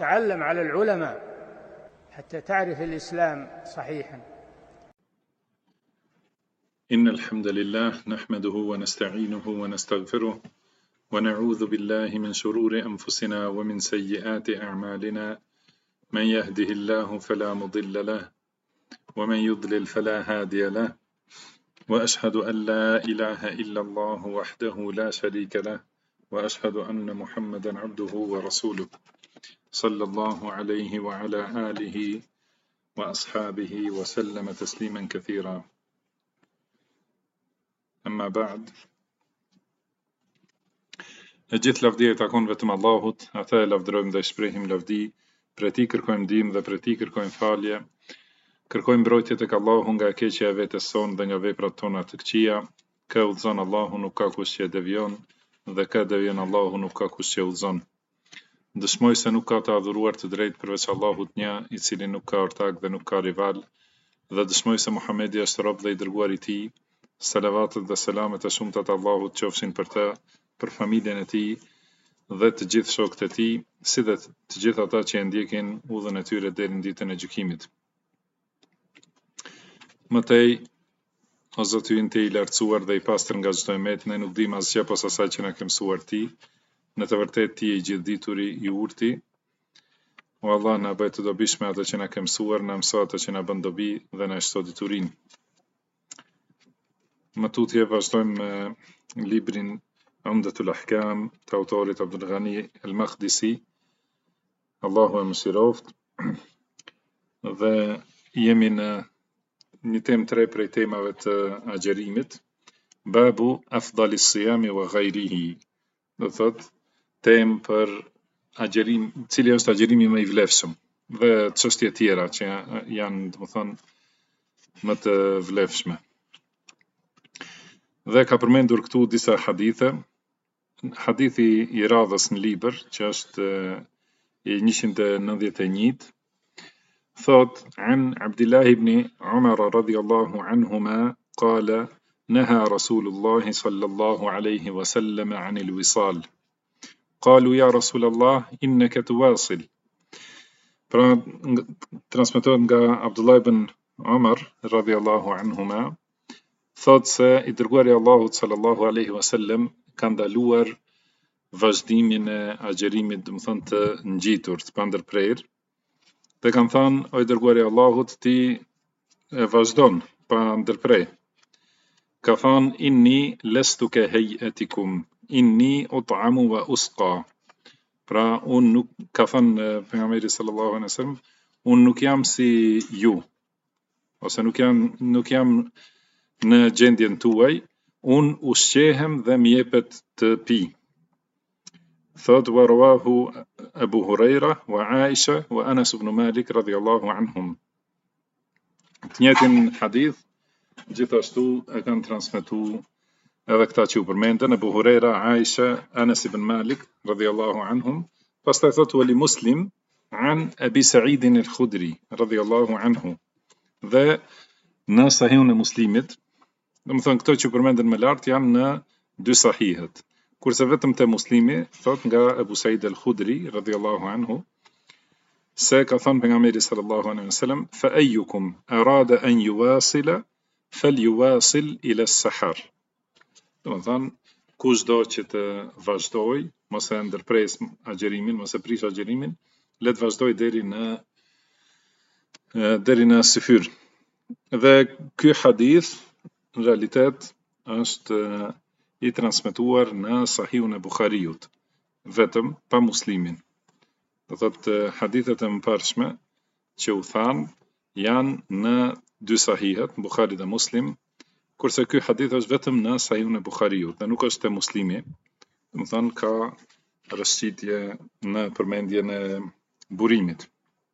تعلم على العلماء حتى تعرف الإسلام صحيحا. إن الحمد لله نحمده ونستعينه ونستغفره ونعوذ بالله من شرور أنفسنا ومن سيئات أعمالنا، من يهده الله فلا مضل له ومن يضلل فلا هادي له، وأشهد أن لا إله إلا الله وحده لا شريك له، وأشهد أن محمدا عبده ورسوله صلى الله عليه وعلى آله وأصحابه وسلم تسليما كثيرا. أما بعد، gjithë lavdia I takon vetëm Allahut, ata e lavdërojmë dhe shprehim lavdi, për ti kërkojmë ndihmë dhe për ti kërkojmë falje, kërkojmë mbrojtje tek Allahu nga keqja e vetes sonë dhe nga veprat tona të këqija. Kë udhëzon Allahu nuk ka kush që devion, dhe kë devion Allahu nuk ka kush që udhëzon. Dëshmoj se nuk ka të adhuruar të drejtë përveç Allahut një, I cili nuk ka ortak dhe nuk ka rival, dhe dëshmoj se Muhamedi është rob dhe I dërguar I Tij. Salavatet dhe selamet e shumta të Allahut qofshin për të, për familjen e tij dhe të gjithë shokët e tij, si dhe të gjithë ata që e ndjekin udhën e tyre deri në ditën e gjykimit. Mëtej, o Zoti ynë Ti I lartësuar dhe I pastër nga çdo emet, ne nuk dim asgjë posa asaj që na ke mësuar Ti. Në të vërtetë Ti je I gjithdituri, I urti. O Allah, na bëj të dobishme ato që na ke mësuar, na mëso ato që na bën dobi dhe na shto diturinë. Më tutje vazhdojmë me librin Umdatul Ahkam të autorit Abdul Ghani al-Maqdisi, Allahu e mëshiroft, dhe jemi në një temë tre prej temave të agjerimit, babu afdalis siyami wa ghayrihi, do thot temë për agjerim, cili është agjerimi më I vlefshëm, dhe çështje tjera që janë, domethënë, më të vlefshme. Dhe ka përmendur këtu disa hadithe. Hadithi I radhës në libër, që është I 191, thot, an Abdullah ibn Umar radhiyallahu anhuma qala naha Rasulullah sallallahu alayhi wa sallam an al-wisal. Qalu ya Rasulullah innaka tuwasil. Pra transmetohet nga Abdullah ibn Umar radhiyallahu anhuma, thot se I dërguari Allahut sallallahu alaihi wasallam ka ndaluar vazhdimin e agjerimit, domethënë të ngjitur, të pandërprer, dhe kanë thënë, o I dërguari Allahut, ti e vazhdon pa ndërprer. Ka thënë, inni lestu ka hayatikum, inni ut'amu wa usqa. Pra unë nuk, ka thënë pejgamberi sallallahu alaihi wasallam, unë nuk jam si ju, ose nuk jam në gjendjen tuaj, unë ushqehem dhe m'jepet të pi. Thot, wa rawahu Abu Huraira, wa Aisha, wa Anas ibn Malik radhiyallahu anhum. Të njëjtin hadith, gjithashtu e kanë transmetuar edhe këta që u përmendën, Abu Huraira, Aisha, Anas ibn Malik radhiyallahu anhum. Pastaj thot, wa li Muslim an Abi Sa'id al-Khudri radhiyallahu anhu. Dhe në Sahihun e Muslimit, domethënë këto që përmenden më lart janë në dy sahihet, kurse vetëm te Muslimi thot nga Abu Sa'id al-Khudri radhiyallahu anhu se ka thënë pejgamberi sallallahu alaihi wasallam, fa ayyukum arada an yuwasila falyuwasil ila as-sahar. Domethënë kushdo që të vazhdoj, mos e ndërpres agjerimin, mos e prish agjerimin, le të vazhdoj deri në syfyr. Dhe ky hadith në realitet është I transmetuar në Sahihun e Buhariut, vetëm pa Muslimin. Do thotë hadithet e mëparshme që u thanë janë në dy sahihet, Buhari dhe Muslim, kurse ky hadith është vetëm në Sahihun e Buhariut dhe nuk është te Muslimi. Do të thonë ka rëshqitje në përmendjen e burimit.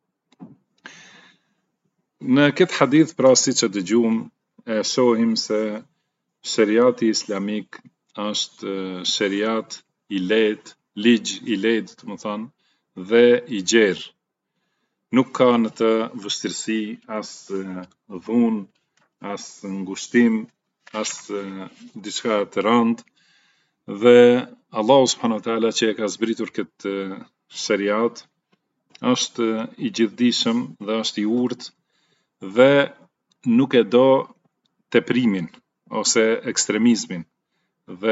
Në këtë hadith, pra siç e dëgjuam, e shohim se sheriati islamik është sheriat I lehtë, ligj I lehtë, domethënë, dhe I gjerë. Nuk ka në të vështirësi, as dhunë, as ngushtim, as diçka të rëndë, dhe Allahu subhanahu wa taala që e ka zbritur këtë sheriat është i gjithdijshëm dhe është i urtë dhe nuk e do teprimin ose ekstremizmin dhe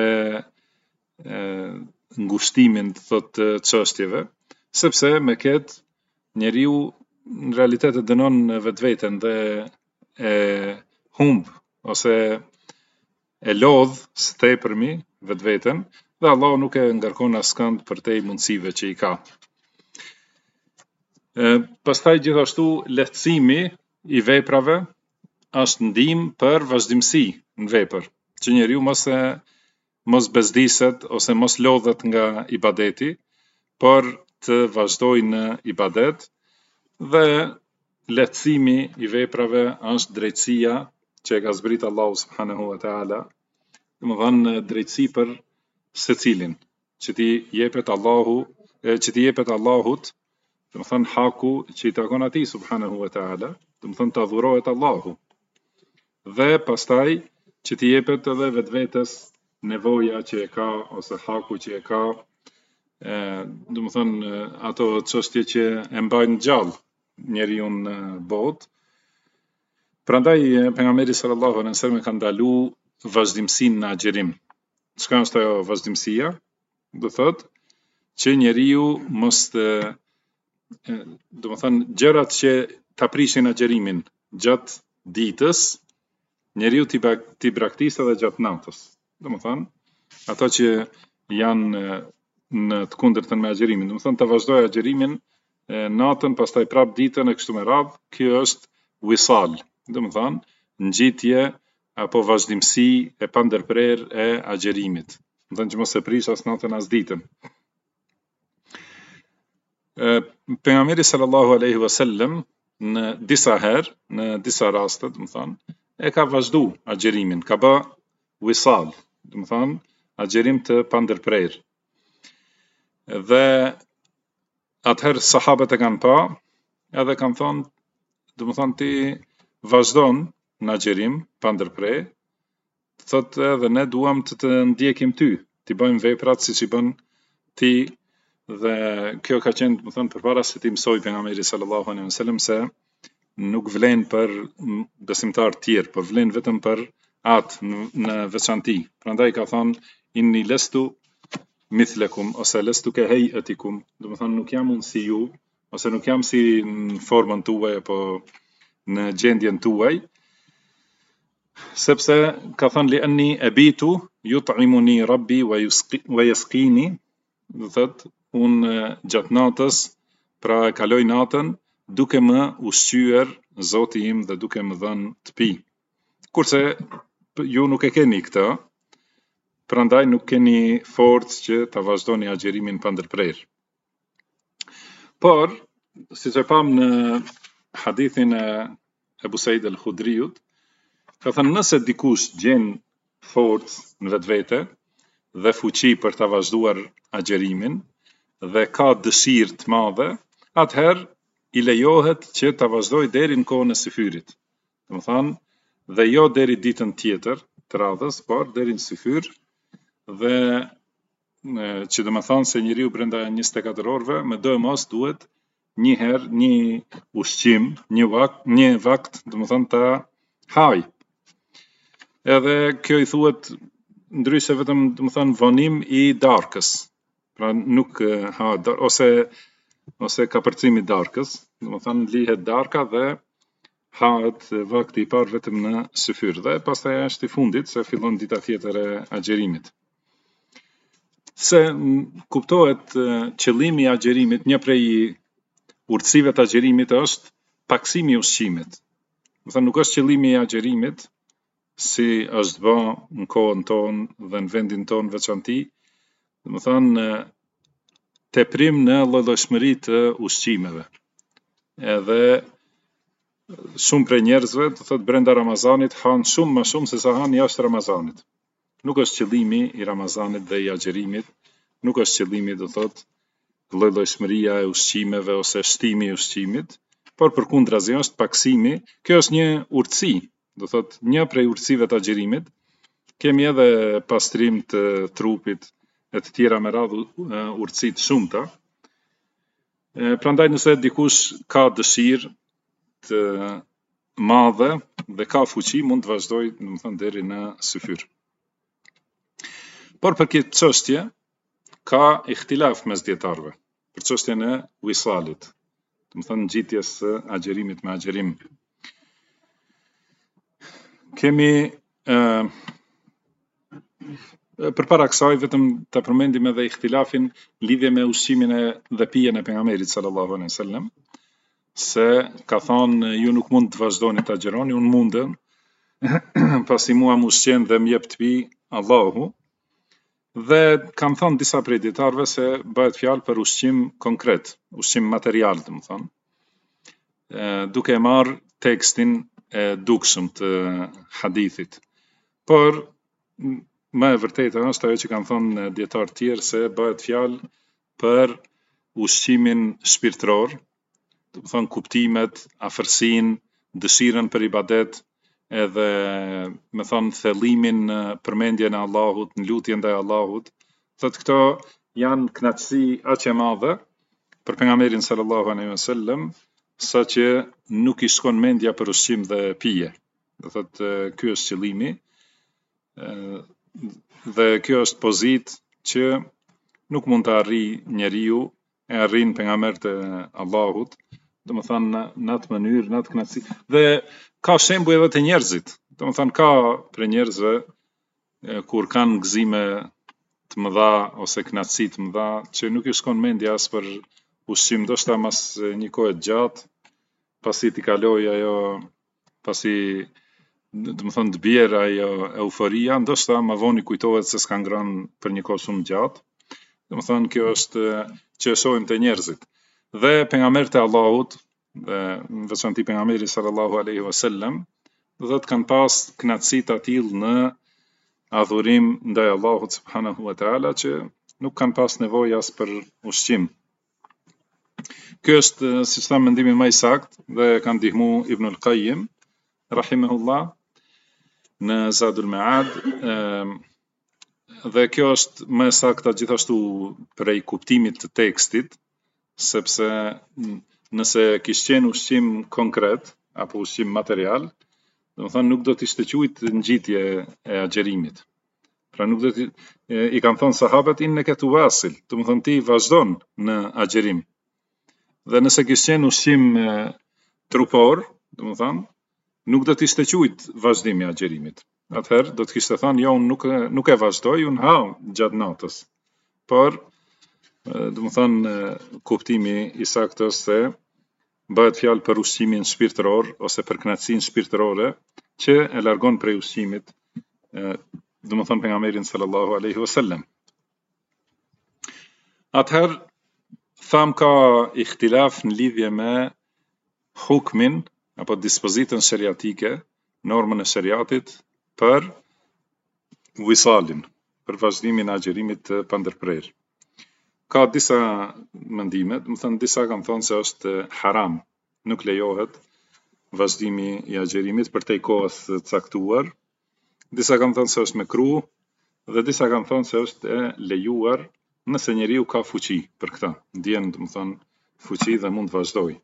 ngushtimin të çështjeve, sepse me këtë njeriu në realitet e dënon vetveten dhe e humb ose e lodh së tepërmi vetveten dhe Allahu nuk e ngarkon askënd për te mundësive që i ka. Pastaj gjithashtu lehtësimi i veprave është ndihmë për vazhdimsi në vepër, që njeriu mos bezdiset ose mos lodhet nga ibadeti, por të vazhdojë në ibadet dhe lehtësimi i veprave është drejtësia që e ka zbrit Allahu subhanahu wa taala, domethënë drejtësi për secilin, që t'i jepet Allahut, domethënë haku që i takon atij subhanahu wa taala, domethënë të adhurohet Allahu. Dhe pastaj që t'i jepet edhe vetvetes nevoja që e ka ose haku që e ka, domethënë ato çështje që e mbajnë gjallë njeriu në botë. Prandaj pejgamberi sallallahu alaihi wasallam ka ndalu vazhdimsinë në agjerim. Çka është ajo vazhdimësia? Do thotë që njeriu mos domethënë gjërat që ta prishin agjerimin gjatë ditës, njeriu t'i braktisë edhe gjatë natës. Domethënë ato që janë në të kundërtën me agjerimin, domethënë të vazhdoj agjerimin natën, pastaj prap ditën e kështu me radhë, kjo është wisal, domethënë ngjitje apo vazhdimsi e pandërprer e agjerimit. Domethënë që mos e prish as natën as ditën. Pejgamberi sallallahu alaihi wasallam në disa herë, në disa raste, domethënë, e ka vazhdu agjerimin, ka bë wisal, domethënë agjerim të pandërprer. Dhe atëherë sahabët e kanë pa, edhe kanë thonë, domethënë ti vazhdon në agjerim pandërprer, thotë edhe ne duam të ndjekim ty, ti bëjmë veprat siç i bën ti. Dhe kjo ka qenë, domethënë, përpara se ti mësoj pejgamberi sallallahu alaihi wasallam se nuk vlen për besimtar të tjerë, por vlen vetëm për atë në veçanti. Prandaj ka thonë inni lestu mithlekum ose lestu ke hayatikum, domethënë nuk jam unë si ju ose nuk jam si në formën tuaj apo në gjendjen tuaj, sepse ka thonë li anni abitu yut'imuni rabbi wa yasqini, do thotë unë gjatë natës, pra e kaloj natën duke më ushqyer Zoti im dhe duke më dhënë të pi. Kurse ju nuk e keni këtë, prandaj nuk keni forcë që ta vazhdoni agjerimin pandërprer. Por, siç e pam në hadithin e Ebu Said al-Khudriut, ka thënë nëse dikush gjen forcë në vetvete dhe fuqi për ta vazhduar agjerimin dhe ka dëshirë të madhe, atëherë i lejohet që ta vazhdoj deri në kohën e syfyrit. Domethënë, dhe jo deri ditën tjetër të radhës, por deri në syfyr, dhe që domethënë se njeriu brenda 24 orëve më do mos duhet një herë një ushqim, një vakt, domethënë ta haj. Edhe kjo i thuhet ndryshe vetëm domethënë vonim i darkës. Pra nuk ha ose kapërcimi i darkës, domethënë lihet darka dhe hahet vakti i parë vetëm në syfyr dhe pastaj është i fundit se fillon dita tjetër e agjerimit. Se kuptohet qëllimi i agjerimit, një prej urtësive të agjerimit është paksimi i ushqimit. Domethënë nuk është qëllimi i agjerimit si është bë në kohën tonë dhe në vendin tonë veçanti, domethënë teprim në llojshmëri të ushqimeve. Edhe shumë prej njerëzve, do thotë brenda Ramazanit hanë shumë më shumë se sa hanë jashtë Ramazanit. Nuk është qëllimi i Ramazanit dhe i agjerimit, nuk është qëllimi, do thotë, llojshmëria e ushqimeve ose shtimi i ushqimit, por përkundrazi është paksimi. Kjo është një urtësi, do thotë, një prej urtësive të agjerimit. Kemi edhe pastrim të trupit e të tjera me radhë urtësi të shumta. Prandaj nëse dikush ka dëshirë të madhe dhe ka fuqi, mund të vazhdojë, domethënë deri në syfyr. Por për këtë çështje ka ihtilaf mes dietarëve, për çështjen e wisalit, domethënë ngjitjes së agjerimit me agjerim. Kemi përpara kësaj vetëm ta përmendim edhe ihtilafin lidhje me ushqimin dhe pijen e pejgamberit sallallahu alaihi wasallam, se ka thonë ju nuk mund të vazhdoni të agjeroni, unë mundem, pasi mua më ushqen dhe më jep të pi Allahu. Dhe kanë thonë disa prej dietarëve se bëhet fjalë për ushqim konkret, ushqim material, domethënë, duke marrë tekstin e dukshëm të hadithit. Por më e vërteta është ajo që kanë thonë dietarë tjerë se bëhet fjalë për ushqimin shpirtëror, domethënë kuptimet, afërsinë, dëshirën për ibadet, edhe me thonë thellimin në përmendjen e Allahut, në lutjen ndaj Allahut. Thotë këto janë kënaqësi aq e madhe për pejgamberin sallallahu alaihi wasallam, saqë nuk i shkon mendja për ushqim dhe pije. Do thotë ky është qëllimi, dhe kjo është pozitë që nuk mund të arrijë njeriu, e arrin pejgambert e Allahut, domethënë në atë mënyrë, në atë kënaqësi. Dhe ka shembuj edhe të njerëzit, domethënë ka për njerëzve kur kanë gëzime të mëdha ose kënaqësi të mëdha që nuk i shkon mendja as për ushqim, ndoshta mas një kohe të gjatë, pasi t'i kaloj ajo, pasi domethënë të bjerë ajo euforia, ndoshta më vonë i kujtohet se s'ka ngrënë për një kohë shumë gjatë. Domethënë kjo është që e shohim te njerëzit. Dhe pejgamberët e Allahut, në veçanti pejgamberi sallallahu alaihi wasallam, do thotë kanë pas kënaqësi të tillë në adhurim ndaj Allahut subhanahu wa taala që nuk kanë pas nevojë as për ushqim. Ky është, siç thamë, mendimi më i saktë dhe ka ndihmu Ibnul Qayyim rahimahullah në Zadul Ma'ad, dhe kjo është më e sakta gjithashtu prej kuptimit të tekstit, sepse nëse kishte qenë ushqim konkret apo ushqim material, domethënë nuk do të ishte quajtur ngjitje e agjerimit. Pra nuk do të i kanë thonë sahabët inneke tuwasil, domethënë ti vazhdon në agjerim. Dhe nëse kishte qenë ushqim trupor, domethënë nuk do të ishte quajtur vazhdimi i agjerimit. Atëherë do të kishte thënë jo, unë nuk e vazhdoj, unë ha gjatë natës. Por domethënë kuptimi i saktë është se bëhet fjalë për ushqimin shpirtëror ose për kënaqësinë shpirtërore që e largon prej ushqimit, domethënë pejgamberin sallallahu alaihi wasallam. Atëherë tham ka ihtilaf në lidhje me hukmin apo dispozitën shariatike, normën e shariatit për wisalin, për vazhdimin e agjerimit të pandërprerë. Ka disa mendime, domethënë disa kanë thonë se është haram, nuk lejohet vazhdimi i agjerimit përtej kohës caktuar. Disa kanë thonë se është mekruh dhe disa kanë thonë se është e lejuar nëse njeriu ka fuqi për këtë, ndjen domethënë fuqi dhe mund të vazhdojë.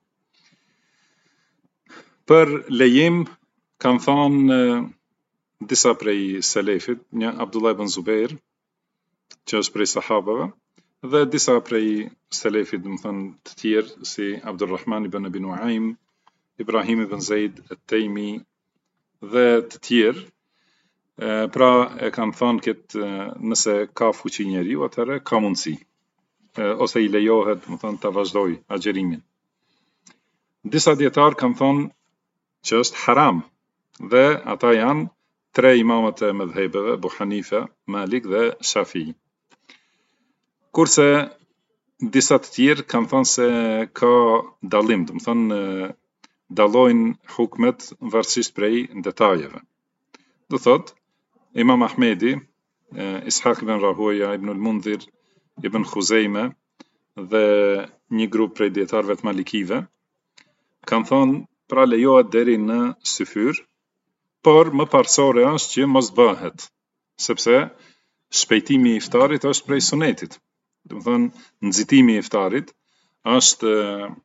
Për lejim kanë thonë disa prej selefit, një Abdullah ibn Zubair, që është prej sahabëve, dhe disa prej selefit, domethënë të tjerë si Abdulrahman ibn Abi Nuaim, Ibrahim ibn Zaid at-Taymi dhe të tjerë, pra e kanë thonë këtë nëse ka fuqi njeriu, atëherë ka mundësi, ose i lejohet, domethënë ta vazhdojë agjerimin. Disa dietar kanë thonë që është haram, dhe ata janë tre imamët e mëdhëbeve, Abu Hanifa, Malik dhe Shafi'i. Kurse disa të tjerë kanë thënë se ka dallim, domethënë dallojnë hukmet varësisht prej detajeve. Do thotë Imam Ahmedi, Ishaq ibn Rahoja, Ibn al-Mundhir, Ibn Khuzaime dhe një grup prej dietarëve të Malikive kanë thonë pra lejohet deri në syfyr, por më parsore është që mos bëhet, sepse shpejtimi i iftarit është prej sunetit. Domethënë nxitimi i iftarit është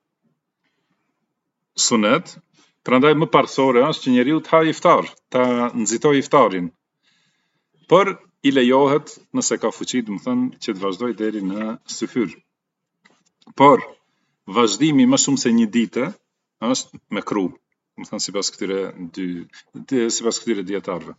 sunet, prandaj më parësore është që njeriu të hajë iftar, ta nxitoj iftarin. Por i lejohet nëse ka fuqi, do të thënë që të vazhdoj deri në syfyr. Por vazhdimi më shumë se një dite është mekruh, do të thënë sipas këtyre dietarëve.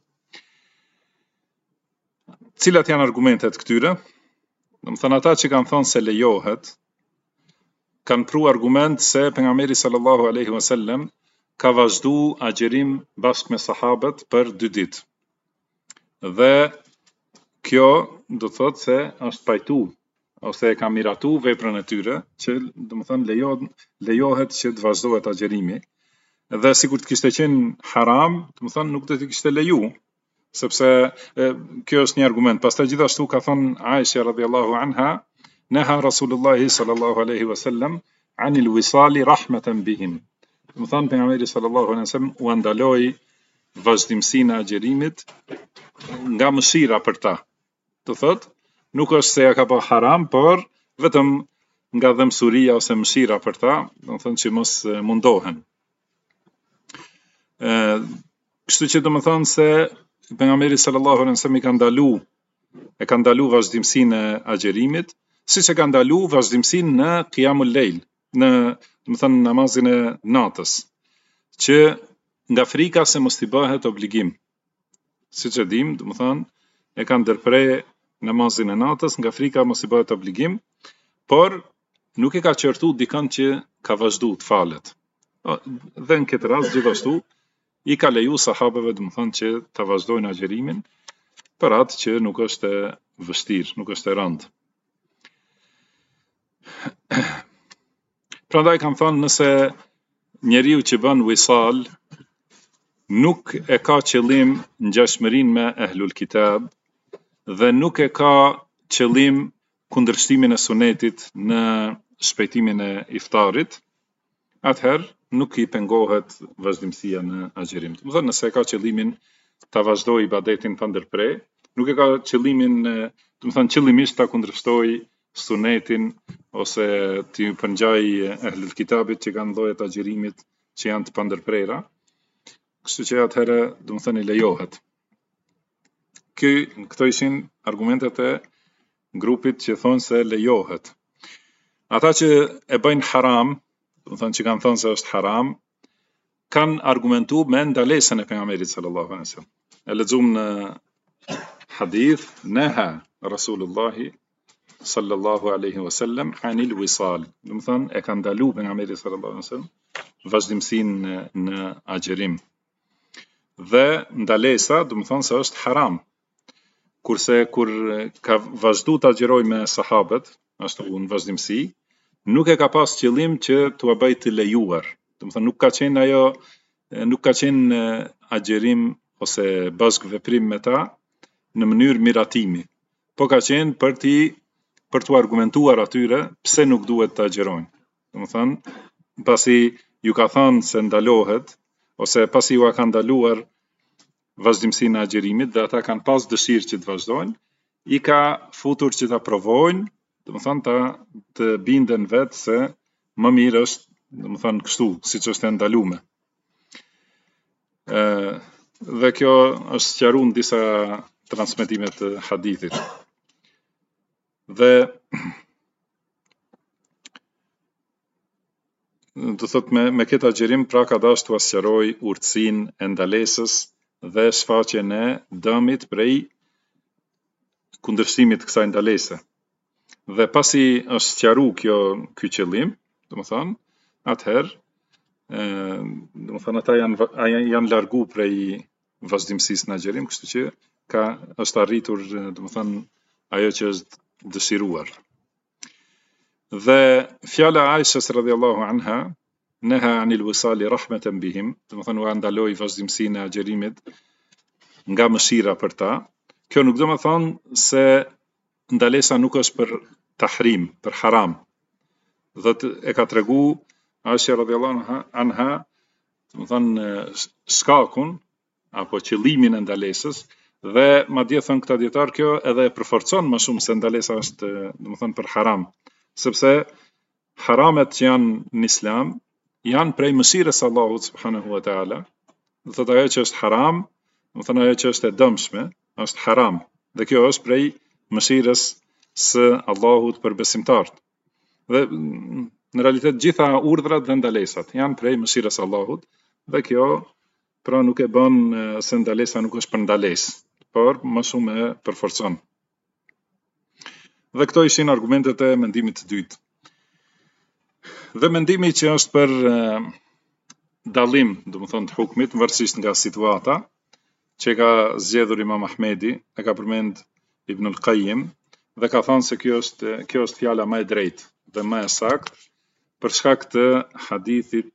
Cilat janë argumentet këtyre? Do të thënë ata që kanë thonë se lejohet, kanë pru argument se pejgamberi sallallahu alaihi wasallam ka vazhdu agjerim bashkë me sahabët për 2 ditë. Dhe kjo do thotë se është pajtu ose e ka miratu veprën e tyre, që do të thënë lejohet që të vazhdohet agjerimi. Dhe sikur të kishte qenë haram, do të thënë nuk do të kishte leju, sepse kjo është një argument. Pastaj gjithashtu ka thënë Aisha radhiyallahu anha, neha Rasulullahi sallallahu alaihi wasallam anil wisali rahmatan bihim. Do të thënë pejgamberi sallallahu alaihi wasallam u ndaloi vazhdimsinë e agjerimit nga mëshira për ta. Do thotë, nuk është se ja ka bërë haram, por vetëm nga dhëmsuria ose mëshira për ta, do të thënë që mos mundohen. Kështu që do të thënë se pejgamberi sallallahu alaihi wasallam e ka ndalu vazhdimsinë e agjerimit, siç e ka ndalu vazhdimsinë në qiyamul lejl, në do të thënë namazin e natës, që nga frika se mos t'i bëhet obligim. Siç e dim, do të thënë e kanë ndërprer namazin e natës nga frika mos i bëhet obligim, por nuk e ka qertu dikën që ka vazhdu të falet. Dhe në këtë rast gjithashtu i ka leju sahabëve, do të thënë që ta vazhdojnë agjerimin, për atë që nuk është e vështirë, nuk është e rëndë. Prandaj kam thënë, nëse njeriu që bën wisal nuk e ka qëllim ngjashmërinë me ehlul kitab dhe nuk e ka qëllim kundërshtimin e sunetit në shpejtimin e iftarit, atëherë nuk i pengohet vazhdimësia në agjerim. Do të thënë, nëse e ka qëllimin ta vazhdoj ibadetin pa ndërprer, nuk e ka qëllimin, do të thënë qëllimisht ta kundërshtojë sunetin ose t'i përngjaj ehlul kitabit që kanë llojet agjerimit që janë të pandërprera, kështu që atëherë do të thënë lejohet. Këto ishin argumentet e grupit që thonë se lejohet. Ata që e bëjnë haram, do të thënë që kanë thonë se është haram, kanë argumentu me ndalesën e pejgamberit sallallahu alaihi wasallam. E lexuam në hadith, neha Rasulullahi sallallahu alaihi wasallam anil wisal. Do të thënë e ka ndalu pejgamberi sallallahu alaihi wasallam vazhdimsinë në agjerim. Dhe ndalesa do të thënë se është haram. Kurse kur ka vazhdu të agjeroj me sahabët, ashtu në vazhdimsi, nuk e ka pas qëllim që t'ua bëj të lejuar. Do të thënë nuk ka qenë agjerim ose bashk veprim me ta në mënyrë miratimi, po ka qenë për t'u argumentuar atyre pse nuk duhet të agjerojnë. Do të thënë, pasi ju ka thënë se ndalohet, ose pasi ju ka ndaluar vazhdimsinë e agjerimit dhe ata kanë pas dëshirë që të vazhdojnë, i ka futur që ta provojnë, do të thënë të binden vetë se më mirë është, do të thënë kështu, siç është e ndaluar. Dhe kjo është sqaruar në disa transmetime të hadithit. Dhe do thot me këtë agjerim pra ka dash t'u sqaroj urtësinë e ndalesës dhe shfaqjen e dëmit prej kundërshtimit të kësaj ndalese. Dhe pasi është sqaruar ky qëllim, domethënë, atëherë domethënë ata janë largu prej vazhdimësisë në agjerim, kështu që është arritur domethënë ajo që është dëshiruar. Dhe fjala Aishës radhiyallahu anha, neha anil wisali rahmatan bihim, domethënë u ndaloi vazhdimsinë e agjerimit nga mëshira për ta. Kjo nuk do të thonë se ndalesa nuk është për tahrim, për haram. Dhe e ka tregu Aisha radhiyallahu anha, domethënë shkakun apo qëllimin e ndalesës. Dhe madje thon këta dietar kjo edhe e përforcon më shumë se ndalesa është domethënë për haram, sepse haramet që janë në Islam janë prej mëshirës së Allahut subhanahu wa taala. Do thotë ajo që është haram, do thonë ajo që është e dëmshme, është haram. Dhe kjo është prej mëshirës së Allahut për besimtarët. Dhe në realitet gjitha urdhrat dhe ndalesat janë prej mëshirës së Allahut, dhe kjo pra nuk e bën se ndalesa nuk është për ndalesë, por më shumë e përforcon. Dhe këto ishin argumentet e mendimit të dytë. Dhe mendimi që është për dallim, do të thonë të hukmit, varësisht nga situata, që ka zgjedhur Imam Ahmedi, e ka përmend Ibn al-Qayyim, dhe ka thënë se kjo është fjala më e drejtë dhe më e saktë, për shkak të hadithit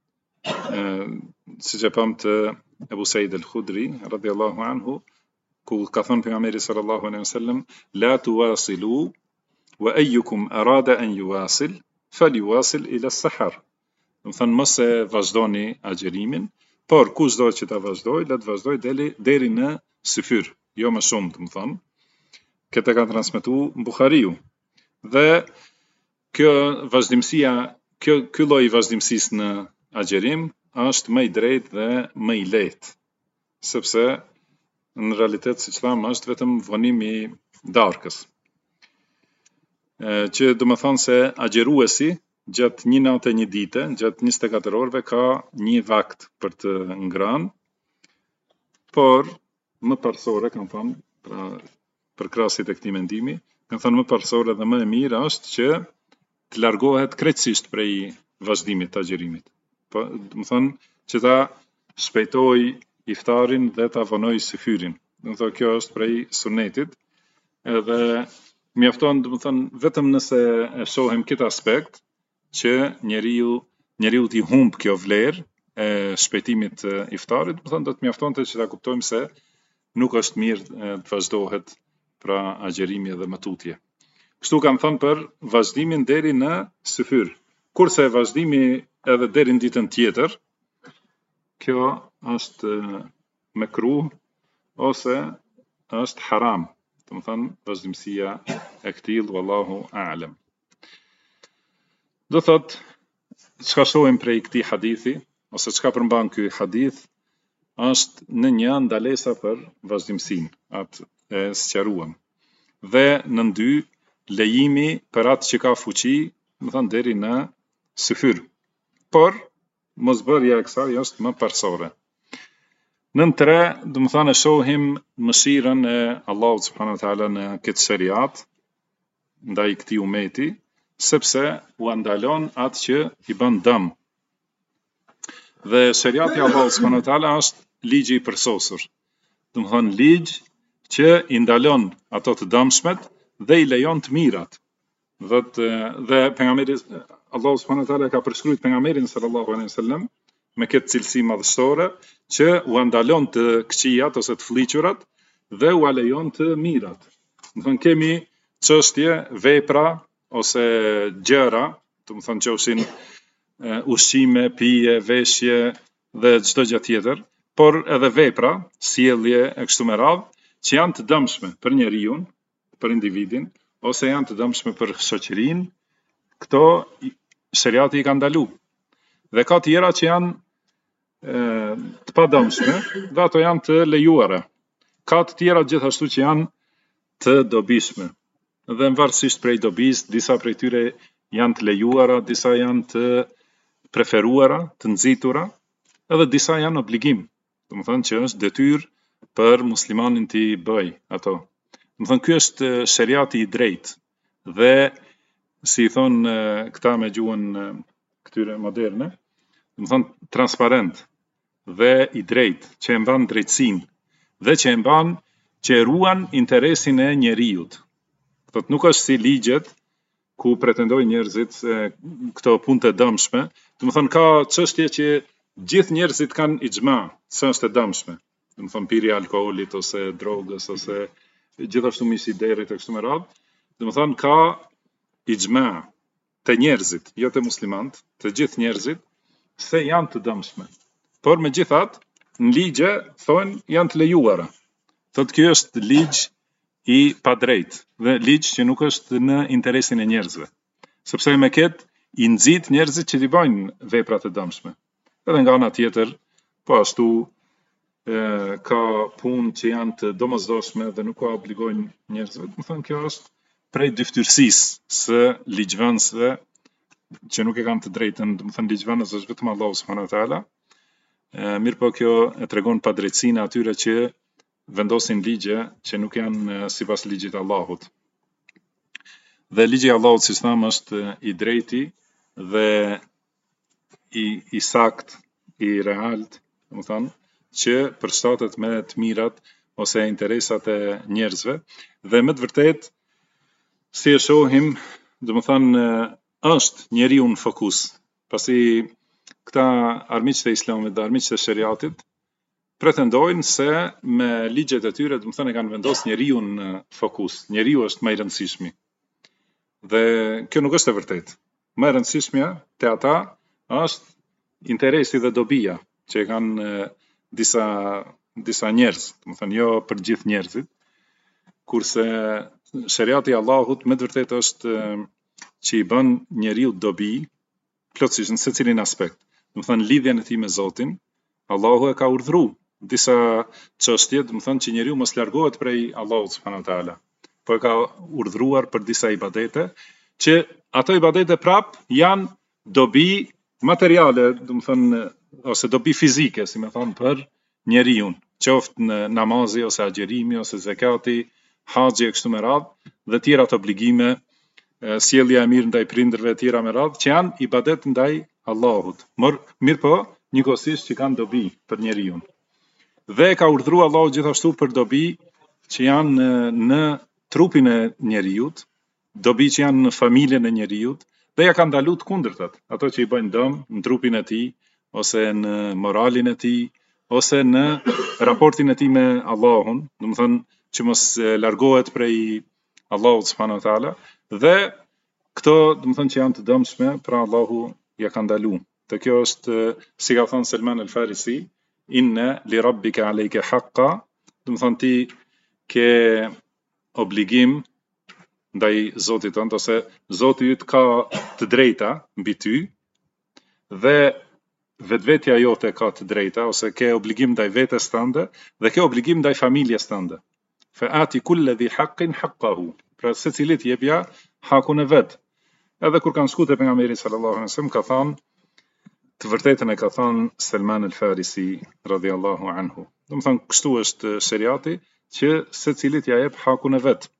siç e pam të Ebu Said al-Khudri radhiyallahu anhu, ku ka thënë pejgamberi sallallahu alaihi wasallam, la tuwasilu wa ayyukum arada an yuwasil falyuwasil ila as-sahar. Do të thënë mos e vazhdoni agjerimin, por kushdo që ta vazhdoj, le të vazhdoj deri në syfyr, jo më shumë, do të thënë. Këtë ka transmetuar Buhariu. Dhe kjo vazhdimësia, ky lloj vazhdimësisë në agjerim është më i drejtë dhe më i lehtë, sepse në realitet, siç thamë, është vetëm vonim i darkës. Që do të thonë se agjeruesi gjatë një natë e një dite, gjatë 24 orëve ka një vakt për të ngrënë, por më parsore, kanë thënë, pra përkrahasit e këtij mendimi, kanë thënë më parsore dhe më e mirë është që të largohet krejtësisht prej vazhdimit të agjerimit. Po, do të thonë që ta shpejtoj iftarin dhe ta vonoj syfyrin. Do të thonë kjo është prej sunetit, edhe mjafton, do të thonë, vetëm nëse e shohim këtë aspekt që njeriu t'i humb kjo vlerë e shpejtimit të iftarit, do të thonë do të mjaftonte që ta kuptojmë se nuk është mirë të vazhdohet pra agjerimi edhe matutje. Kështu kanë thënë për vazhdimin deri në syfyr. Kurse vazhdimi edhe deri në ditën tjetër, kjo është mekruh ose është haram. Do të thënë vazhdimësia e këtij, wallahu a'lam. Do thot, çka shohim prej këtij hadithi, ose çka përmban ky hadith, është në një ndalesa për vazhdimësinë, atë e sqaruam. Dhe në dy, lejimi për atë që ka fuqi, do thënë deri në syfyr. Por mosbërja e kësaj është më parsore. Në tre, do të thënë shohim mëshirën e Allahut subhanahu wa taala në këtë shariat ndaj këtij umeti, sepse u ndalon atë që i bën dëm. Dhe shariati i Allahut subhanahu wa taala është ligji i përsosur. Do të thonë ligj që i ndalon ato të dëmshmet dhe i lejon të mirat. Dhe pejgamberi Allahu subhanahu wa taala ka përshkruajtur pejgamberin sallallahu alaihi wasallam me këtë cilësi madhështore që u ndalon të këqijat ose të fliqurat dhe u lejon të mirat. Do thonë kemi çështje, vepra ose gjëra, do të thonë qofshin ushqime, pije, veshje dhe çdo gjë tjetër, por edhe vepra, sjellje e kështu me radhë, që janë të dëmshme për njeriu, për individin, ose janë të dëmshme për shoqërinë, këto shariati i ka ndaluar. Dhe ka tjera që janë të padëmshme dhe ato janë të lejuara. Ka të tjera gjithashtu që janë të dobishme. Dhe në varësisht prej dobis, disa prej tyre janë të lejuara, disa janë të preferuara, të nxitura, edhe disa janë obligim. Do të thonë që është detyrë për muslimanin t'i bëj ato. Do të thonë ky është shariati i drejtë dhe si i thonë këta me gjuhën këtyre moderne, do të thonë transparent dhe i drejtë, që e mban drejtësinë dhe që e mban, që e ruan interesin e njeriut. Thotë nuk është si ligjet ku pretendojnë njerëzit se këto punë të dëmshme, do të thonë ka çështje që gjithë njerëzit kanë ixhma se është e dëmshme. Do të thonë pirja e alkoolit ose drogës ose gjithashtu misi derit e kështu me radhë. Do të thonë ka ixhma të njerëzit, jo të muslimanët, të gjithë njerëzit se janë të dëmshme. Por megjithatë, në ligje thonë janë të lejuara. Thotë ky është ligj i padrejtë dhe ligj që nuk është në interesin e njerëzve. Sepse me këtë i nxit njerëzit që t'i bëjnë vepra të dëmshme. Edhe nga ana tjetër, po ashtu ka punë që janë të domosdoshme dhe nuk ka obligojnë njerëzve. Do të thënë kjo është prej dyftërsisë së ligjvënësve që nuk e kanë të drejtën, do të thënë ligjvënës është vetëm Allahu subhanahu wa taala. Mirë po kjo e tregon padrejtësinë atyre që vendosin ligje që nuk janë sipas ligjit të Allahut. Dhe ligji i Allahut, siç thamë, është i drejti dhe i sakt, i realt, do të thënë, që përshtatet me të mirat ose interesat e njerëzve dhe me të vërtetë si e shohim, do të thënë, është njeriu në fokus. Pasi këta armiqtë e Islamit dhe armiqtë e Sheriatit pretendojnë se me ligjet e tyre, do të thënë, e kanë vendosur njeriu në fokus. Njeriu është më i rëndësishmi. Dhe kjo nuk është e vërtetë. Më e rëndësishmja te ata është interesi dhe dobia që e kanë disa njerëz, do të thënë jo për gjithë njerëzit, kurse Sheriati i Allahut me të vërtetë është që i bën njeriu dobi plotësisht në secilin aspekt. Do të thënë lidhjen e tij me Zotin, Allahu e ka urdhëruar disa çështje, do të thënë që njeriu mos largohet prej Allahut subhanahu wa taala. Po e ka urdhëruar për disa ibadete, që ato ibadete prap janë dobi materiale, do të thënë ose dobi fizike, si më thon, për njeriu, qoftë në namazi ose agjerimi ose zakati, haxhi e kështu me radhë, dhe tjera të obligime, sjellja e mirë ndaj prindërve, tjera me radhë, që janë ibadet ndaj Allahut. Mirë po, njëkohësisht që kanë dobi për njeriu. Dhe ka urdhëruar Allahu gjithashtu për dobi që janë në trupin e njeriut, dobi që janë në familjen e njeriut, dhe ja ka ndaluar të kundërtat, ato që i bëjnë dëm në trupin e tij, ose në moralin e tij, ose në raportin e tij me Allahun, do të thënë që mos largohet prej Allahut subhanahu wa taala, dhe këto do të thënë që janë të dëmshme, pra Allahu ja ka ndaluar. Dhe kjo është, si ka thënë Salman al-Farisi, inna li rabbika alayka haqqa, do të thënë ti ke obligim ndaj Zotit tënd, ose Zoti yt ka të drejta mbi ty, dhe vetvetja jote ka të drejta, ose ke obligim ndaj vetes tënde, dhe ke obligim ndaj familjes tënde. Fa ati kulli dhi haqqin haqqahu. Pra secilit jepja hakun e vet. Edhe kur kanë shkuar te pejgamberi sallallahu alaihi wasallam, ka thënë, të vërtetën e ka thënë Salman al-Farisi radhiyallahu anhu. Do të thënë kështu është sheriati, që secilit ja jep hakun e vet.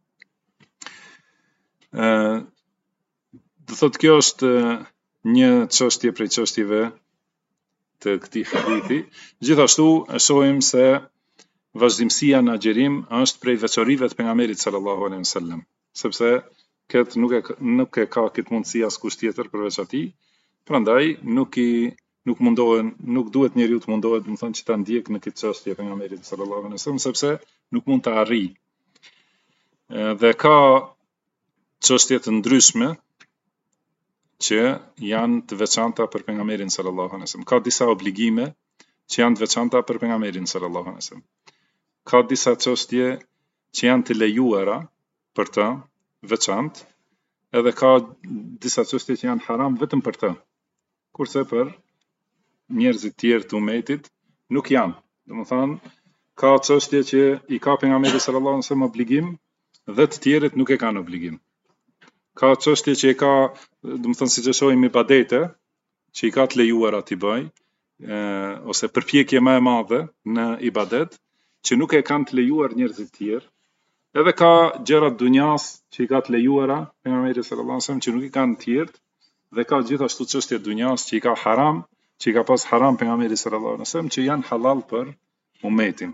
Do thotë kjo është një çështje prej çështjeve të këtij hadithi. Gjithashtu e shohim se vazhdimësia në agjerim është prej veçorive të pejgamberit sallallahu alaihi wasallam, sepse këtë nuk e ka këtë mundësi askush tjetër përveç atij. Prandaj nuk duhet njeriu të mundohet, do të thonë, që ta ndjek në këtë çështje pejgamberit sallallahu alaihi wasallam, sepse nuk mund ta arrijë. Dhe ka çështje të ndryshme që janë të veçanta për pejgamberin sallallahu alaihi wasallam. Ka disa obligime që janë të veçanta për pejgamberin sallallahu alaihi wasallam. Ka disa çështje që janë të lejuara për të, veçantë, edhe ka disa çështje që janë haram vetëm për të. Kurse për njerëzit tjerë të umetit nuk janë. Domethënë, ka çështje që i ka pejgamberi sallallahu alaihi wasallam obligim dhe të tjerët nuk e kanë obligim. Ka çështje që i ka, domethënë, siç e shohim ibadete, që i ka të lejuara t'i bëj, ose përpjekje më e madhe në ibadet, që nuk e kanë të lejuar njerëzit tjerë. Edhe ka gjëra të dunjas që i ka të lejuara pejgamberi sallallahu alaihi wasallam që nuk i kanë të tjerët, dhe ka gjithashtu çështje të dunjas që i ka haram, që i ka pas haram pejgamberi sallallahu alaihi wasallam, që janë halal për umetin.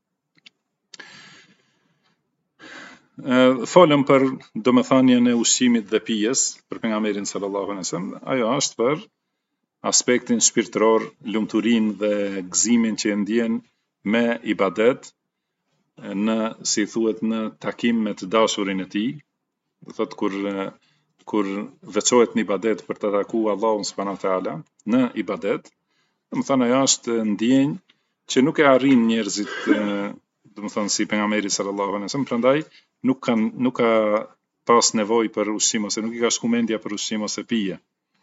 Folëm për domethënien e ushqimit dhe pijes për pejgamberin sallallahu alaihi wasallam. Ajo është për aspektin shpirtëror, lumturinë dhe gëzimin që e ndjen me ibadet, si thuhet, në takim me të dashurin e tij. Do thotë kur veçohet në ibadet për të takuar Allahun subhanahu wa taala në ibadet, domethënë ajo është ndjenjë që nuk e arrin njerëzit, domethënë si pejgamberi sallallahu alaihi wasallam, prandaj nuk ka pas nevojë për ushqim ose nuk i ka shku mendja për ushqim ose pije.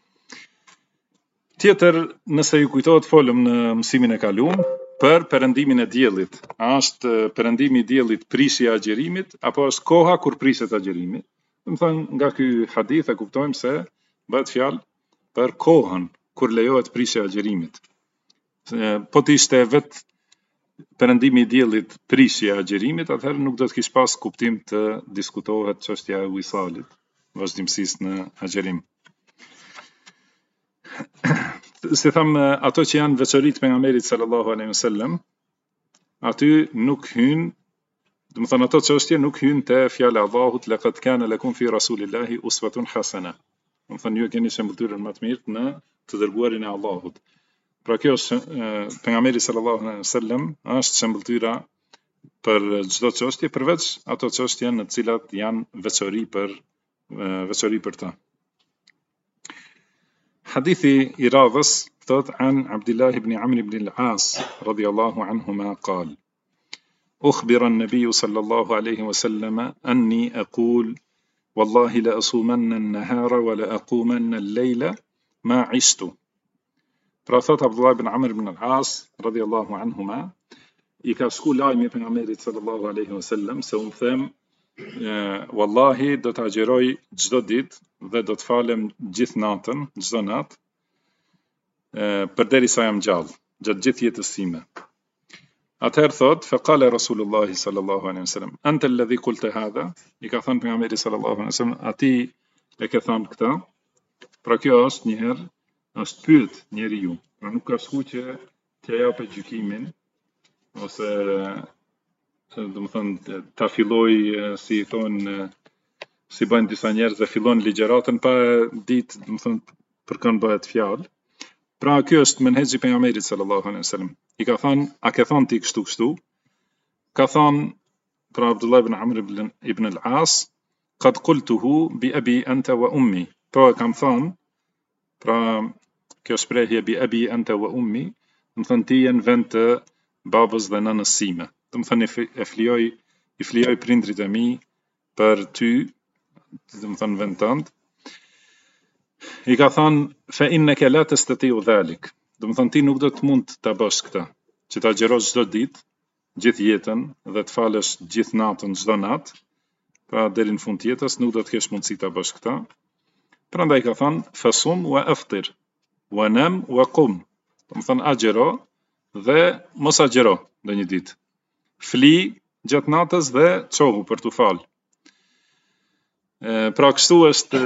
Tjetër, nëse ju kujtohet, folëm në mësimin e kaluar për perëndimin e diellit. A është perëndimi i diellit prishja e agjerimit apo është koha kur priset agjerimi? Do të thonë, nga ky hadith e kuptojmë se bëhet fjalë për kohën kur lejohet prishja e agjerimit. Po të ishte vetë perëndimi i diellit prishja e agjerimit, atëherë nuk do të kish pas kuptim të diskutohet çështja e wisalit, vazhdimësisë në agjerim. Si thamë, ato që janë veçoritë pejgamberit sallallahu alaihi wasallam, aty nuk hyn, do të thonë ato çështje nuk hyn te fjala e Allahut laqad kana lakum fi rasulillahi uswatun hasana. Do të thonë ju keni shembulltyrën më të mirë në të dërguarin e Allahut. Pra kjo është pejgamberi sallallahu alaihi wasallam është shembulltyra për çdo çështje përveç ato çështje në të cilat janë veçori për ta. حديثي إراغس ثوت عن عبد الله بن عمرو بن العاص رضي الله عنهما قال: أخبر النبي صلى الله عليه وسلم أني أقول والله لأصومن النهار ولا أقومن الليل ما عشت. ثوت عبد الله بن عمرو بن العاص رضي الله عنهما يكاسكو لايم pejgamberit صلى الله عليه وسلم se unë them wallahi do të agjeroj çdo ditë dhe do të falem gjithë natën, çdo natë, përderisa jam gjallë, gjatë gjithë jetës time. Atëherë thot, faqala Rasulullahi sallallahu alaihi wasallam, anta alladhi qulta hadha, i ka thënë pejgamberi sallallahu alaihi wasallam, ati e ke thënë këtë. Pra kjo është një herë, është pyet njeriu, pra nuk ka shku që t'ia japë gjykimin ose do të thonë ta filloj si thonë si bëjnë disa njerëz dhe fillon ligjëratën pa ditë, do të thonë për kënd bëhet fjalë. Pra ky është menhexhi pejgamberit sallallahu alaihi wasallam. I ka thënë, a ke thënë ti kështu? Ka thënë pra Abdullah ibn Amr ibn al-As, qad qultuhu bi abi anta wa ummi. Po kam thënë, pra kjo shprehje bi abi anta wa ummi, do të thonë ti je në vend të babës dhe nënës sime. Do të thonë i flijoj prindrit e mi për ty, do të thonë vend tënd. I ka thënë fa innaka la tastati'u dhalik. Do të thonë ti nuk do të mund ta bësh këtë, që ta xherosh çdo ditë, gjithë jetën dhe të falësh gjithë natën çdo natë, pra deri në fund të jetës nuk do të kesh mundësi ta bësh këtë. Prandaj ka thënë fasum wa aftir wa nam wa qum. Do të thonë agjero dhe mos agjero ndonjë ditë. Fli gjatë natës dhe çohu për t'u falë. Pra kështu është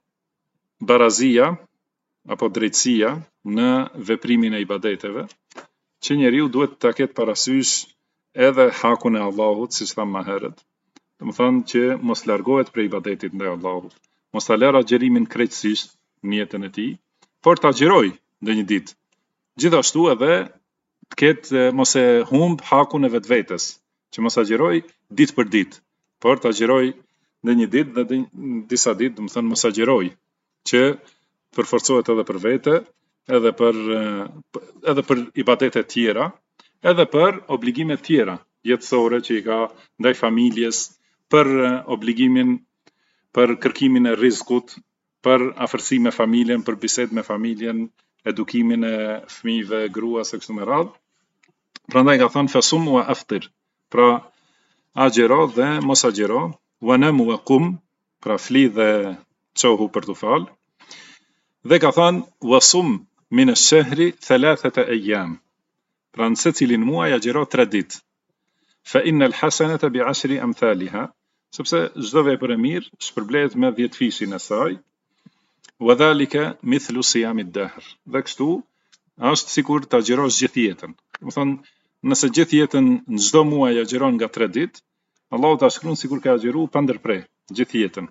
barazia apo drejtësia në veprimin e ibadeteve, që njeriu duhet ta ketë parasysh edhe hakun e Allahut, siç thamë më herët. Do të thonë që mos largohet prej ibadetit ndaj Allahut, mos ta lërë agjerimin krejtësisht në jetën e tij, por ta agjeroj ndonjë ditë. Gjithashtu edhe të ketë mos e humb hakun e vetvetes, që mos agjeroj ditë për ditë, por ta agjeroj ndonjë ditë dhe disa ditë, do të thonë mos agjeroj, që përforcohet edhe për vete, edhe për ibadete tjera, edhe për obligime tjera jetësore që i ka ndaj familjes, për obligimin, për kërkimin e rizkut, për afërsi me familjen, për bisedë me familjen, edukimin e fëmijëve, gruas e kështu me radhë. Prandaj ka thënë fasum wa aftir, pra agjero dhe mos agjero, wa nam wa qum, pra fli dhe çohu për t'u falë. Dhe ka thënë wasum min ash-shahri 3 ayyam. Pra në secilin muaj agjero 3 ditë. Fa inna al-hasanata bi 10 amthaliha, sepse çdo vepër e mirë shpërblehet me 10 fishin e saj. Wa dhalika mithlu siyam ad-dahr. Dhe kështu është sikur ta agjerosh gjithë jetën. Do të thonë, nëse gjithë jetën në çdo muaj agjeron nga 3 ditë, Allahu ta shkruan sikur ka agjeruar pa ndërprer gjithë jetën.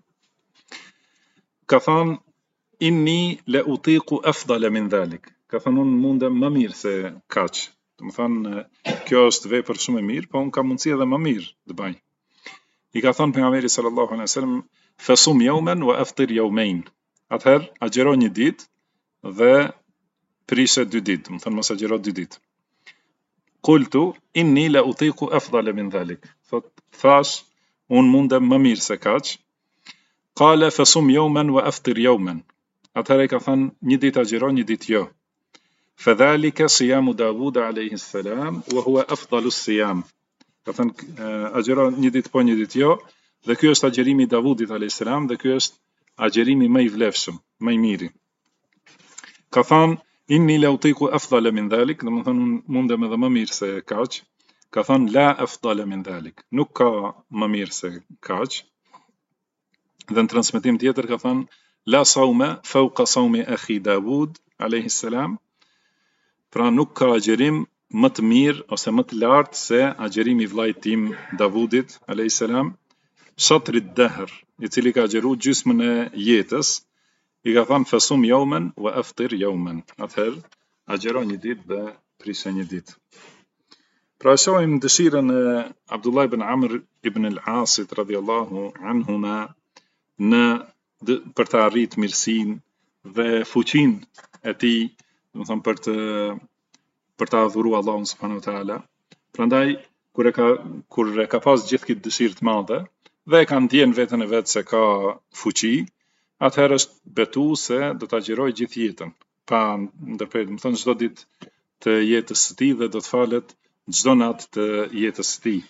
Ka thënë inni la utiqu afdala min dhalik. Ka thënë unë mundem më mirë se kaq. Do të thonë kjo është vepër shumë e mirë, po unë kam mundësi edhe më mirë të bëj. I ka thënë pejgamberi sallallahu alaihi wasallam fasum yawman wa aftir yawmayn. Atëherë agjero një ditë dhe prishe 2 ditë, do të thonë mos agjero 2 ditë. Qultu inni la utiqu afdala min dhalik. Thash unë mundem më mirë se kaq. Qala fasum yawman wa aftir yawman. Atëherë ka thënë një ditë agjiro, një ditë jo. Fadhalika siyamu Dawud alayhi salam wa huwa afdalu siyam. Ka thënë agjiro një ditë po, një ditë jo, dhe ky është agjerimi i Davudit alayhi salam dhe ky është agjerimi më i vlefshëm, më i miri. Ka thënë inni la utiku afdala min dhalik, do të thonë mundem edhe më mirë se kaq. Ka thënë la afdala min dhalik, nuk ka më mirë se kaq. Dhe në transmetim tjetër ka thënë la sawma fawqa sawmi akhi Dawud alayhi salam, pra nuk ka agjerim më të mirë ose më të lartë se agjerimi i vllait tim Davudit alayhi salam, shatrit dahr, i cili ka agjeru gjysmën e jetës. I ka thënë fasum yawman wa aftir yawman. Atëherë agjero një ditë dhe prishe një ditë. Pra shohim dëshirën e Abdullah ibn Amr ibn al-Asit radhiyallahu anhuma për të arritë mirësinë dhe fuqinë e tij, do të thonë për të adhuruar Allahun subhanahu wa taala. Prandaj kur e ka pas gjithë këtë dëshirë të madhe dhe e ka ndjen veten e vet se ka fuqi, atëherë është betu se do të agjiroj gjithë jetën, pa ndërprer, do të thonë çdo ditë të jetës së tij dhe do të falet çdo natë të jetës së tij.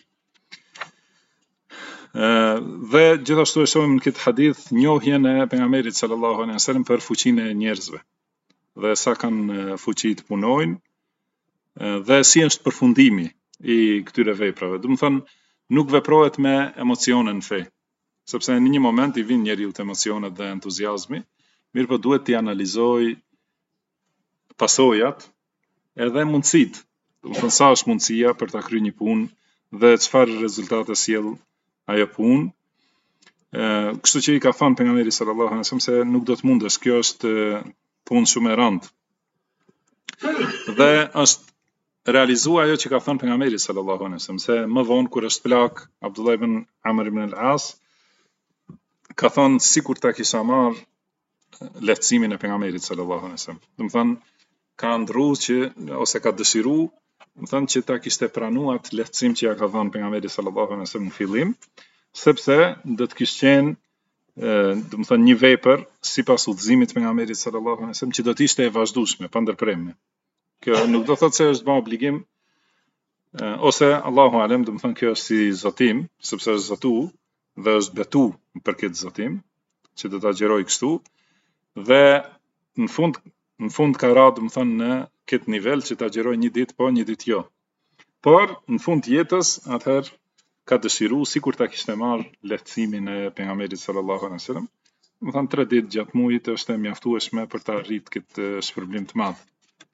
Dhe gjithashtu e shohim në këtë hadith njohjen e pejgamberit sallallahu alaihi wasallam për fuqinë e njerëzve dhe sa kanë fuqi të punojnë dhe si është përfundimi i këtyre veprave. Do të thonë nuk veprohet me emocione në fe, sepse në një moment i vijnë njeriu të emocionet dhe entuziazmi, mirë po duhet t'i analizoj pasojat edhe mundësitë. Do të thonë sa është mundësia për ta kryer një punë dhe çfarë rezultate sjell ajo punë. Kështu që i ka thënë pejgamberi sallallahu alaihi wasallam se nuk do të mundesh, kjo është punë shumë e rëndë. Dhe është realizua ajo që ka thënë pejgamberi sallallahu alaihi wasallam, se më vonë kur është plak Abdullah ibn Amr ibn al-As ka thënë sikur ta kisha marr lehtësimin e pejgamberit sallallahu alaihi wasallam. Do të thonë ka ndruar që ose ka dëshiruar, do të thonë që ta kishte pranuar atë lehtësim që ja ka dhënë pejgamberi sallallahu alaihi wasallam në fillim, sepse do të kishte qenë do të thonë një vepër sipas udhëzimit të pejgamberit sallallahu alaihi wasallam që do të ishte e vazhdueshme, pa ndërprerje. Kjo nuk do thotë se është bë obligim ose Allahu alem, do të thonë kjo është si zotim, sepse është zotu dhe është betu për këtë zotim që do ta agjeroj kështu dhe në fund ka ra, do të thonë në këtë nivel që ta agjeroj një ditë po, një ditë jo. Por në fund të jetës atëherë ka dëshiruar sikur ta kishte marrë lehtësimin e pejgamberit sallallahu alaihi wasallam. Do të thonë 3 ditë gjatë muajit është e mjaftueshme për ta arritur këtë shpërblim të madh.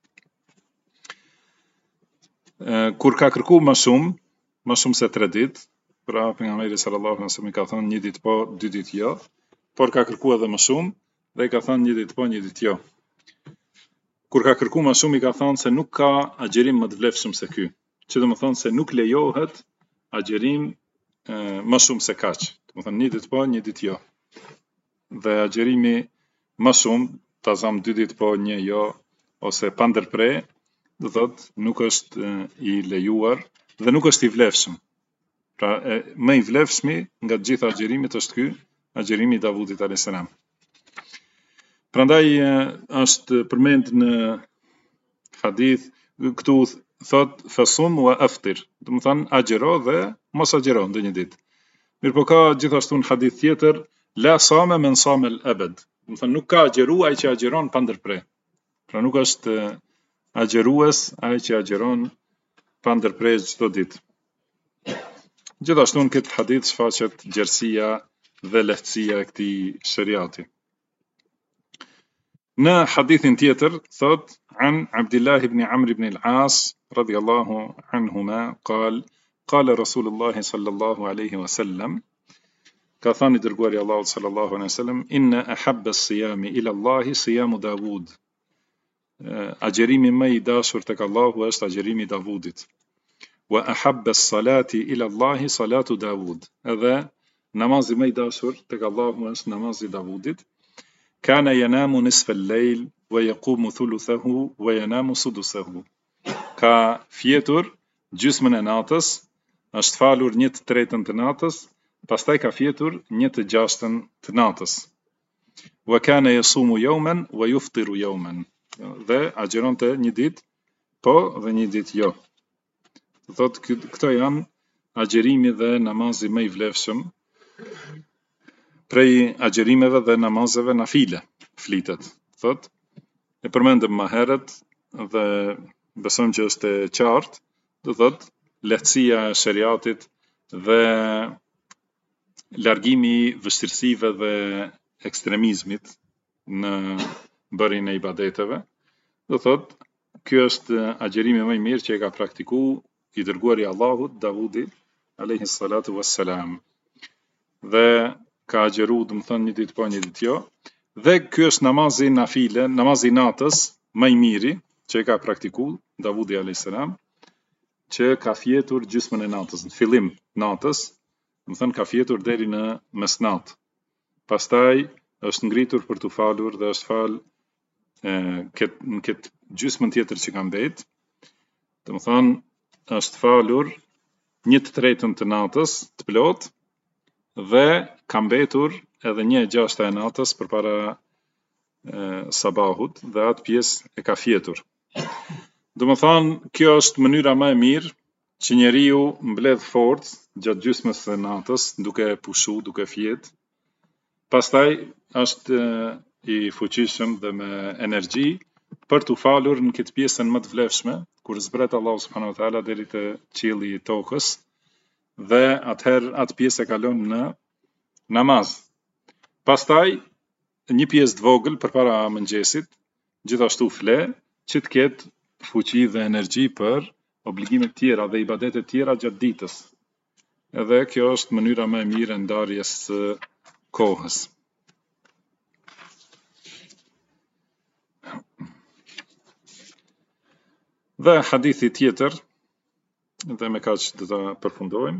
Kur ka kërkuar më shumë se 3 ditë, pra pejgamberi sallallahu alaihi wasallam i ka thënë një ditë po, 2 ditë jo, por ka kërkuar edhe më shumë dhe i ka thënë një ditë po, një ditë jo. Kur ka kërkuar më shumë i ka thënë se nuk ka agjerim më të vlefshëm se ky, që do të thonë se nuk lejohet agjerim më shumë se kaq. Do të thonë një ditë po, një ditë jo. Dhe agjerimi më shumë, ta zam 2 ditë po, 1 jo, ose pa ndërprerje, do thotë nuk është i lejuar dhe nuk është i vlefshëm. Pra më i vlefshmi nga të gjitha agjerimit është ky, agjerimi i Davudit alayhis salam. Prandaj është përmend në hadith këtu thot fasum wa aftir, do të thonë agjero dhe mos agjero ndonjë ditë. Mirë po ka gjithashtu në hadith tjetër la sama men sama al-abad, do të thonë nuk ka agjeru ai që agjeron pa ndërprerje. Pra nuk është agjerues ai që agjeron pa ndërprerje çdo ditë. Gjithashtu në këtë hadith shfaqet gjerësia dhe lehtësia e këtij shariati. Në hadithin tjetër thot an Abdullah ibn Amr ibn al-As radiyallahu anhuma qala Rasulullah sallallahu alaihi wasallam, ka thënë i dërguari Allahut sallallahu alaihi wasallam, inna ahabba as-siyami ila Allah siyamu Dawud. Agjerimi më i dashur tek Allahu është agjerimi i Davudit. Wa ahabba as-salati ila Allah salatu Dawud. Edhe namazi më i dashur tek Allahu është namazi i Davudit. Kana yanamu nisfa al-layl wa yaqumu thuluthahu wa yanamu sudusahu. Ka fjetur gjysmën e natës, është falur 1/3 të natës Pastaj ka fjetur 1/6 të natës. Wa kana yasumu yawman wa yuftiru yawman. Dhe agjeronte një ditë po dhe një ditë jo. Thot këto janë agjerimi dhe namazi më i vlefshëm prej agjerimeve dhe namazeve nafile flitet. Thot e përmendëm më herët dhe besojmë që është e qartë, do thot lehtësia e shariatit dhe largimi i vështirësive dhe ekstremizmit në bërjen e ibadeteve. Do thot ky është agjerimi më i mirë që e ka praktikuar i dërguari i Allahut Davudi alayhi salatu wassalam. Dhe ka agjeru, do të thonë një ditë po një ditë jo. Dhe ky është namazi nafile, namazi i natës më i miri që e ka praktikuar Davudi alayhis salam, që ka fjetur gjysmën e natës, në fillim natës, do të thonë ka fjetur deri në mesnat. Pastaj është ngritur për të falur dhe është fal në këtë gjysmën tjetër që ka mbet. Do të thonë është falur 1/3 të natës të plot dhe ka mbetur edhe 1/6 e natës përpara sabahut dhe atë pjesë e ka fjetur. Do të thonë kjo është mënyra më e mirë që njeriu mbledh forcë gjatë gjysmës së natës duke pushu, duke fjet. Pastaj është i fuqishëm dhe me energji për të falur në këtë pjesën më të vlefshme, kur zbret Allahu subhanahu wa taala deri te qielli i tokës, dhe atëherë atë pjesë e kalon në namaz. Pastaj një pjesë të vogël përpara mëngjesit, gjithashtu fle, që të ketë fuqi dhe energji për obligimet tjera dhe ibadetet tjera gjatë ditës. Edhe kjo është mënyra më e mirë e ndarjes së kohës. Dhe hadithi tjetër, dhe me kaq do ta përfundojmë,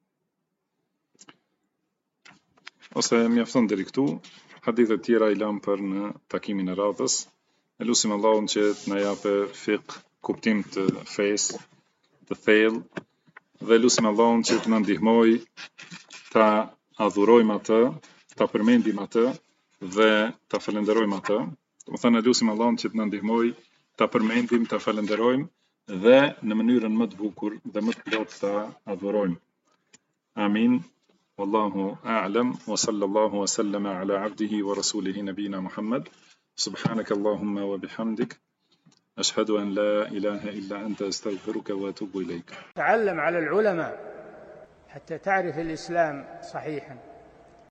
ose mjafton deri këtu, hadithet tjera i lam për në takimin e radhës. E lutim Allahun që të na japë fiqh, kuptim të fesë, të thellë, dhe lutim Allahun që të na ndihmoj ta adhurojmë atë, ta përmendim atë dhe ta falenderojmë atë. Do të thënë lutim Allahun që të na ndihmoj ta përmendim, ta falenderojmë dhe në mënyrën më të bukur dhe më të plotë ta adhurojmë. Amin. Wallahu a'lam wa sallallahu wa sallama ala abdihi wa rasulihi nabina Muhammad. Subhanaka Allahumma wa bihamdik ashhadu an la ilaha illa anta astaghfiruka wa atubu ilayk. تعلم على العلماء حتى تعرف الإسلام صحيحا.